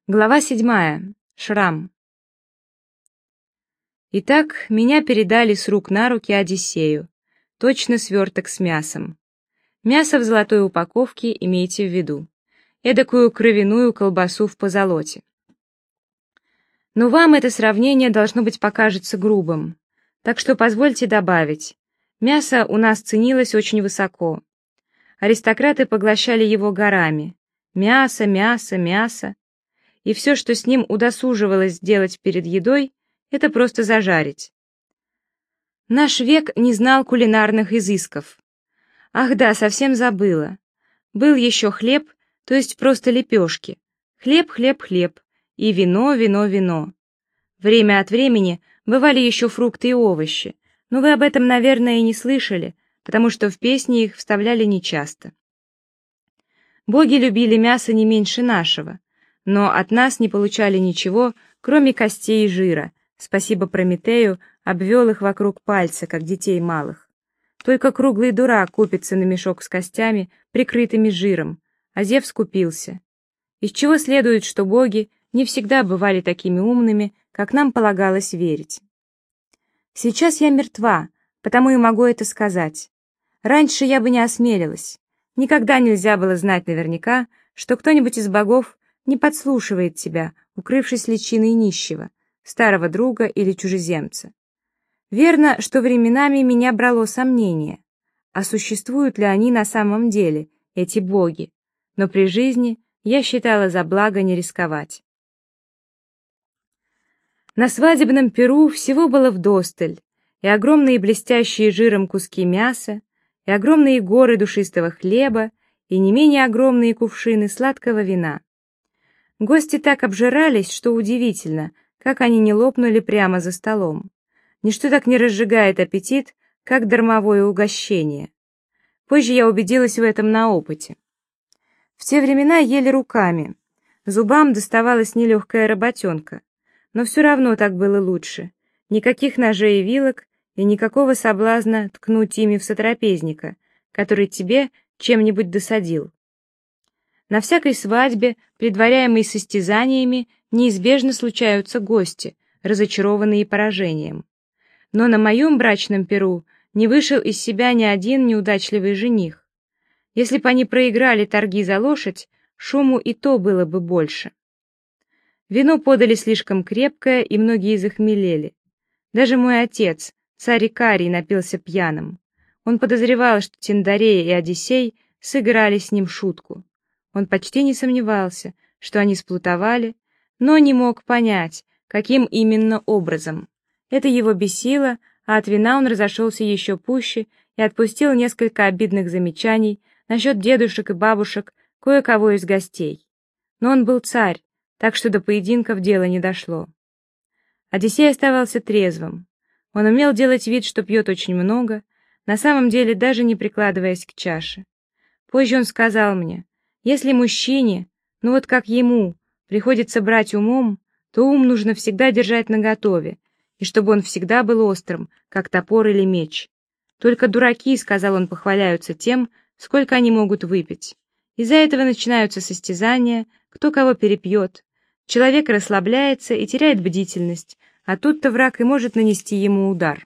Глава 7. Шрам. Итак, меня передали с рук на руки Одиссею. Точно сверток с мясом. Мясо в золотой упаковке, имейте в виду. Эдакую кровяную колбасу в позолоте. Но вам это сравнение, должно быть, покажется грубым. Так что позвольте добавить. Мясо у нас ценилось очень высоко. Аристократы поглощали его горами. Мясо, мясо, мясо. И все, что с ним удосуживалось сделать перед едой, это просто зажарить. Наш век не знал кулинарных изысков. Ах да, совсем забыла. Был еще хлеб, то есть просто лепешки. Хлеб, хлеб, хлеб. И вино, вино, вино. Время от времени бывали еще фрукты и овощи, но вы об этом, наверное, и не слышали, потому что в песни их вставляли нечасто. Боги любили мясо не меньше нашего, но от нас не получали ничего, кроме костей и жира. Спасибо Прометею, обвел их вокруг пальца, как детей малых. Только круглый дурак купится на мешок с костями, прикрытыми жиром, а Зевс купился. Из чего следует, что боги не всегда бывали такими умными, как нам полагалось верить. Сейчас я мертва, потому и могу это сказать. Раньше я бы не осмелилась. Никогда нельзя было знать наверняка, что кто-нибудь из богов не подслушивает тебя, укрывшись личиной нищего, старого друга или чужеземца. Верно, что временами меня брало сомнение, а существуют ли они на самом деле, эти боги, но при жизни я считала за благо не рисковать. На свадебном пиру всего было вдосталь, и огромные блестящие жиром куски мяса, и огромные горы душистого хлеба, и не менее огромные кувшины сладкого вина. Гости так обжирались, что удивительно, как они не лопнули прямо за столом. Ничто так не разжигает аппетит, как дармовое угощение. Позже я убедилась в этом на опыте. В те времена ели руками. Зубам доставалась нелегкая работенка. Но все равно так было лучше. Никаких ножей и вилок, и никакого соблазна ткнуть ими в сотрапезника, который тебе чем-нибудь досадил. На всякой свадьбе, предваряемой состязаниями, неизбежно случаются гости, разочарованные поражением. Но на моем брачном пиру не вышел из себя ни один неудачливый жених. Если бы они проиграли торги за лошадь, шуму и то было бы больше. Вино подали слишком крепкое, и многие захмелели. Даже мой отец, царь Икарий, напился пьяным. Он подозревал, что Тиндарея и Одиссей сыграли с ним шутку. Он почти не сомневался, что они сплутовали, но не мог понять, каким именно образом. Это его бесило, а от вина он разошелся еще пуще и отпустил несколько обидных замечаний насчет дедушек и бабушек кое-кого из гостей. Но он был царь, так что до поединков дело не дошло. Одиссей оставался трезвым. Он умел делать вид, что пьет очень много, на самом деле даже не прикладываясь к чаше. Позже он сказал мне: если мужчине, ну вот как ему, приходится брать умом, то ум нужно всегда держать наготове, и чтобы он всегда был острым, как топор или меч. Только дураки, сказал он, похваляются тем, сколько они могут выпить. Из-за этого начинаются состязания, кто кого перепьет. Человек расслабляется и теряет бдительность, а тут-то враг и может нанести ему удар.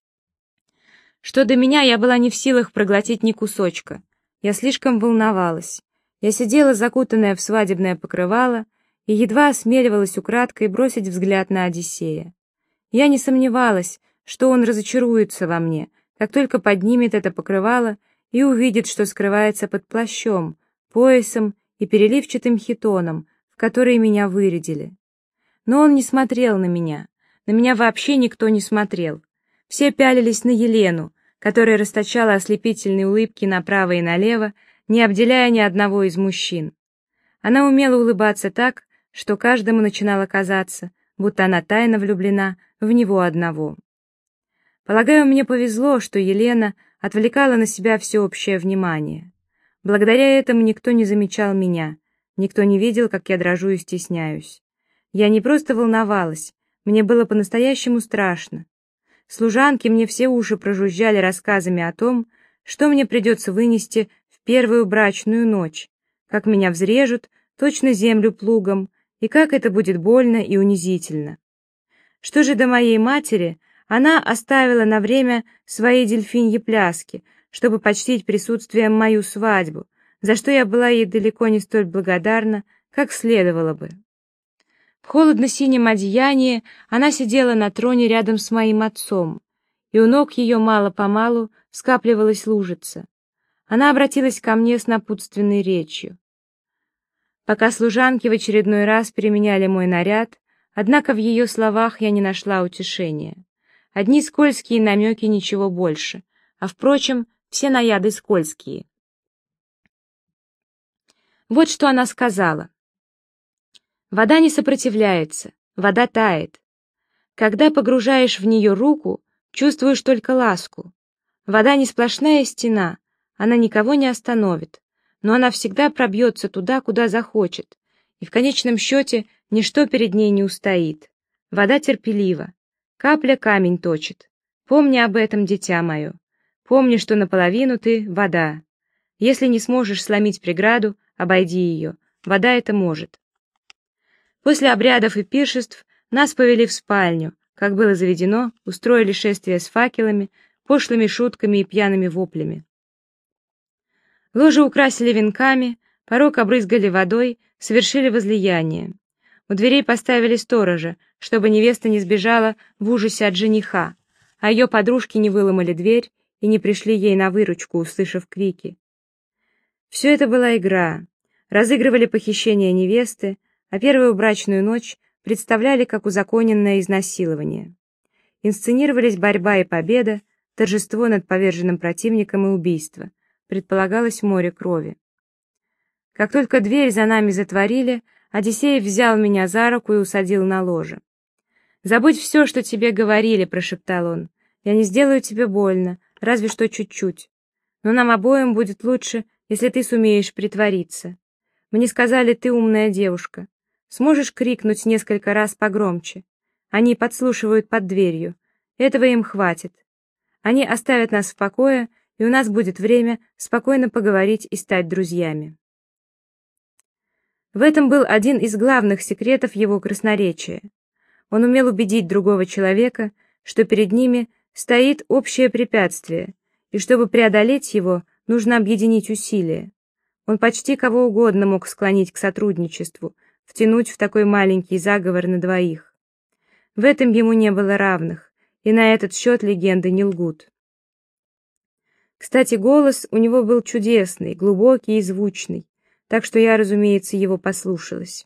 Что до меня, я была не в силах проглотить ни кусочка. Я слишком волновалась. Я сидела закутанная в свадебное покрывало и едва осмеливалась украдкой бросить взгляд на Одиссея. Я не сомневалась, что он разочаруется во мне, как только поднимет это покрывало и увидит, что скрывается под плащом, поясом и переливчатым хитоном, в который меня вырядили. Но он не смотрел на меня вообще никто не смотрел. Все пялились на Елену, которая расточала ослепительные улыбки направо и налево, не обделяя ни одного из мужчин. Она умела улыбаться так, что каждому начинало казаться, будто она тайно влюблена в него одного. Полагаю, мне повезло, что Елена отвлекала на себя всеобщее внимание. Благодаря этому никто не замечал меня, никто не видел, как я дрожу и стесняюсь. Я не просто волновалась, мне было по-настоящему страшно. Служанки мне все уши прожужжали рассказами о том, что мне придется вынести в первую брачную ночь, как меня взрежут, точно землю плугом, И как это будет больно и унизительно. Что же до моей матери, она оставила на время свои дельфиньи пляски, чтобы почтить присутствием мою свадьбу, за что я была ей далеко не столь благодарна, как следовало бы. В холодно-синем одеянии она сидела на троне рядом с моим отцом, и у ног ее мало-помалу скапливалась лужица. Она обратилась ко мне с напутственной речью. Пока служанки в очередной раз переменяли мой наряд, однако в ее словах я не нашла утешения. Одни скользкие намеки, ничего больше, а, впрочем, все наяды скользкие. Вот что она сказала. Вода не сопротивляется, вода тает. Когда погружаешь в нее руку, чувствуешь только ласку. Вода не сплошная стена, она никого не остановит, но она всегда пробьется туда, куда захочет, и в конечном счете ничто перед ней не устоит. Вода терпелива, капля камень точит. Помни об этом, дитя мое. Помни, что наполовину ты — вода. Если не сможешь сломить преграду, обойди ее. Вода это может. После обрядов и пиршеств нас повели в спальню, как было заведено, устроили шествие с факелами, пошлыми шутками и пьяными воплями. Ложи украсили венками, порог обрызгали водой, совершили возлияние. У дверей поставили сторожа, чтобы невеста не сбежала в ужасе от жениха, а ее подружки не выломали дверь и не пришли ей на выручку, услышав крики. Все это была игра. Разыгрывали похищение невесты, а первую брачную ночь представляли как узаконенное изнасилование. Инсценировались борьба и победа, торжество над поверженным противником и убийство. Предполагалось море крови. Как только дверь за нами затворили, Одиссей взял меня за руку и усадил на ложе. «Забудь все, что тебе говорили», — прошептал он. «Я не сделаю тебе больно, разве что чуть-чуть. Но нам обоим будет лучше, если ты сумеешь притвориться. Мне сказали, ты умная девушка. Сможешь крикнуть несколько раз погромче? Они подслушивают под дверью. Этого им хватит. Они оставят нас в покое, и у нас будет время спокойно поговорить и стать друзьями». В этом был один из главных секретов его красноречия. Он умел убедить другого человека, что перед ними стоит общее препятствие, и чтобы преодолеть его, нужно объединить усилия. Он почти кого угодно мог склонить к сотрудничеству, втянуть в такой маленький заговор на двоих. В этом ему не было равных, и на этот счет легенды не лгут. Кстати, голос у него был чудесный, глубокий и звучный, так что я, разумеется, его послушалась.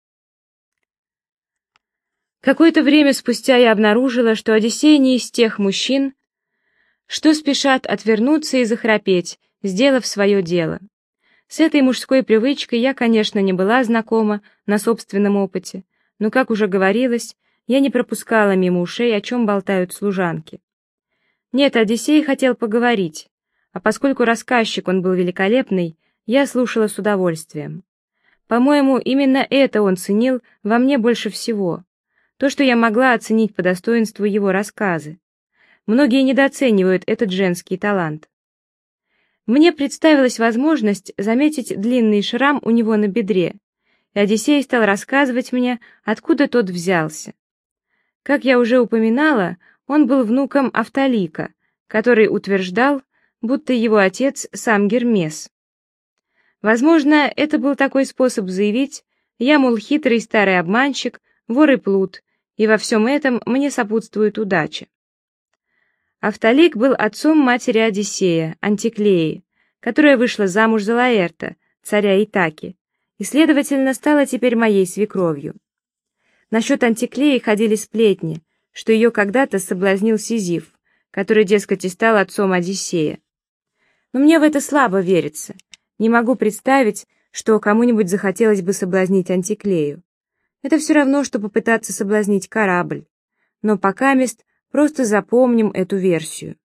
Какое-то время спустя я обнаружила, что Одиссей не из тех мужчин, что спешат отвернуться и захрапеть, сделав свое дело. С этой мужской привычкой я, конечно, не была знакома на собственном опыте, но, как уже говорилось, я не пропускала мимо ушей, о чем болтают служанки. Нет, Одиссей хотел поговорить, а поскольку рассказчик он был великолепный, я слушала с удовольствием. По-моему, именно это он ценил во мне больше всего, то, что я могла оценить по достоинству его рассказы. Многие недооценивают этот женский талант. Мне представилась возможность заметить длинный шрам у него на бедре, и Одиссей стал рассказывать мне, откуда тот взялся. Как я уже упоминала, он был внуком Автолика, который утверждал, будто его отец сам Гермес. Возможно, это был такой способ заявить: я, мол, хитрый старый обманщик, вор и плут, и во всем этом мне сопутствует удача. Автолик был отцом матери Одиссея, Антиклеи, которая вышла замуж за Лаэрта, царя Итаки, и, следовательно, стала теперь моей свекровью. Насчет Антиклеи ходили сплетни, что ее когда-то соблазнил Сизиф, который, дескать, и стал отцом Одиссея. Но мне в это слабо верится. Не могу представить, что кому-нибудь захотелось бы соблазнить Антиклею. Это все равно, что попытаться соблазнить корабль. Но покамест просто запомним эту версию.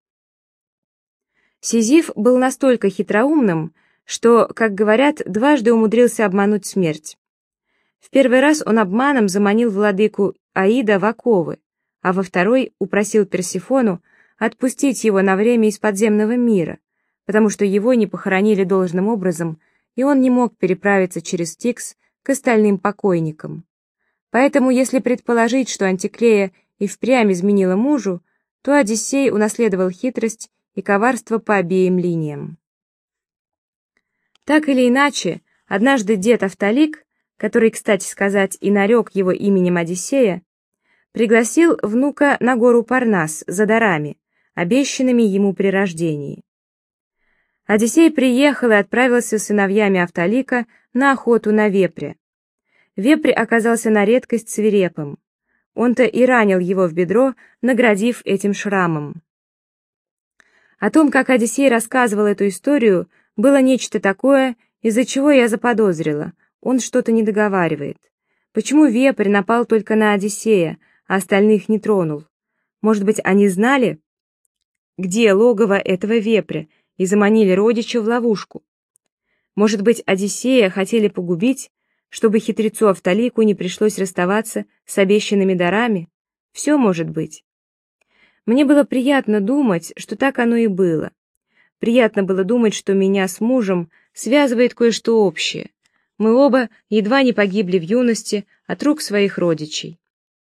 Сизиф был настолько хитроумным, что, как говорят, дважды умудрился обмануть смерть. В первый раз он обманом заманил владыку Аида в оковы, а во второй упросил Персефону отпустить его на время из подземного мира, потому что его не похоронили должным образом, и он не мог переправиться через Стикс к остальным покойникам. Поэтому, если предположить, что Антиклея и впрямь изменила мужу, то Одиссей унаследовал хитрость и коварство по обеим линиям. Так или иначе, однажды дед Автолик, который, кстати сказать, и нарек его именем Одиссея, пригласил внука на гору Парнас за дарами, обещанными ему при рождении. Одиссей приехал и отправился с сыновьями Автолика на охоту на вепря. Вепрь оказался на редкость свирепым. Он-то и ранил его в бедро, наградив этим шрамом. О том, как Одиссей рассказывал эту историю, было нечто такое, из-за чего я заподозрила. Он что-то не договаривает. Почему вепрь напал только на Одиссея, а остальных не тронул? Может быть, они знали, где логово этого вепря, и заманили родича в ловушку? Может быть, Одиссея хотели погубить, чтобы хитрецу Автолику не пришлось расставаться с обещанными дарами? Все может быть. Мне было приятно думать, что так оно и было. Приятно было думать, что меня с мужем связывает кое-что общее. Мы оба едва не погибли в юности от рук своих родичей.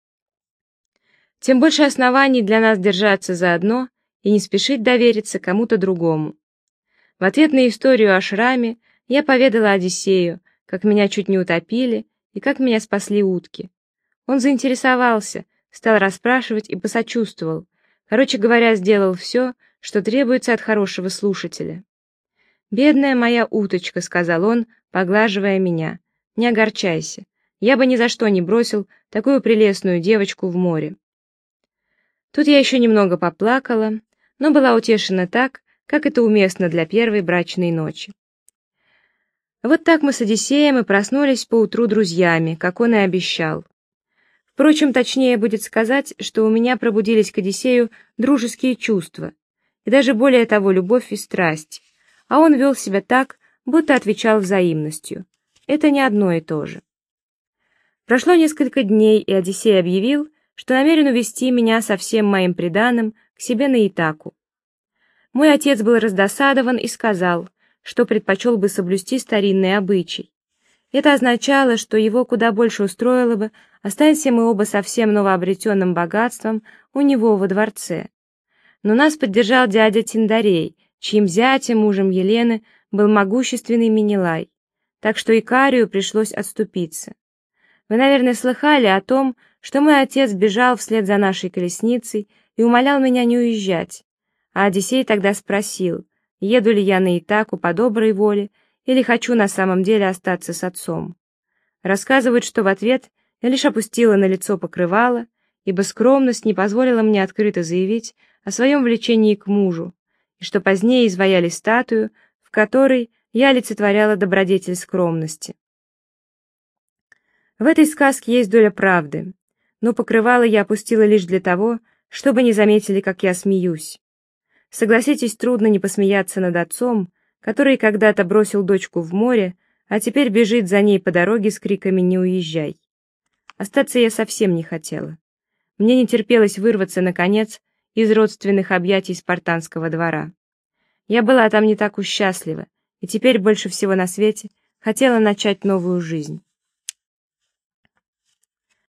Тем больше оснований для нас держаться заодно и не спешить довериться кому-то другому. В ответ на историю о шраме я поведала Одиссею, как меня чуть не утопили и как меня спасли утки. Он заинтересовался, стал расспрашивать и посочувствовал. Короче говоря, сделал все, что требуется от хорошего слушателя. «Бедная моя уточка», — сказал он, поглаживая меня, — «не огорчайся. Я бы ни за что не бросил такую прелестную девочку в море». Тут я еще немного поплакала, но была утешена так, как это уместно для первой брачной ночи. Вот так мы с Одиссеем и проснулись поутру друзьями, как он и обещал. Впрочем, точнее будет сказать, что у меня пробудились к Одиссею дружеские чувства, и даже более того, любовь и страсть, а он вел себя так, будто отвечал взаимностью. Это не одно и то же. Прошло несколько дней, и Одиссей объявил, что намерен увезти меня со всем моим приданым к себе на Итаку. Мой отец был раздосадован и сказал, что предпочел бы соблюсти старинный обычай. Это означало, что его куда больше устроило бы, останься мы оба со всем новообретенным богатством у него во дворце. Но нас поддержал дядя Тиндарей, чьим зятем, мужем Елены, был могущественный Менелай, так что Икарию пришлось отступиться. Вы, наверное, слыхали о том, что мой отец бежал вслед за нашей колесницей и умолял меня не уезжать, а Одиссей тогда спросил, еду ли я на Итаку по доброй воле или хочу на самом деле остаться с отцом. Рассказывают, что в ответ я лишь опустила на лицо покрывало, ибо скромность не позволила мне открыто заявить о своем влечении к мужу, и что позднее изваяли статую, в которой я олицетворяла добродетель скромности. В этой сказке есть доля правды, но покрывало я опустила лишь для того, чтобы не заметили, как я смеюсь. Согласитесь, трудно не посмеяться над отцом, который когда-то бросил дочку в море, а теперь бежит за ней по дороге с криками «Не уезжай!». Остаться я совсем не хотела. Мне не терпелось вырваться, наконец, из родственных объятий спартанского двора. Я была там не так уж счастлива, и теперь больше всего на свете хотела начать новую жизнь.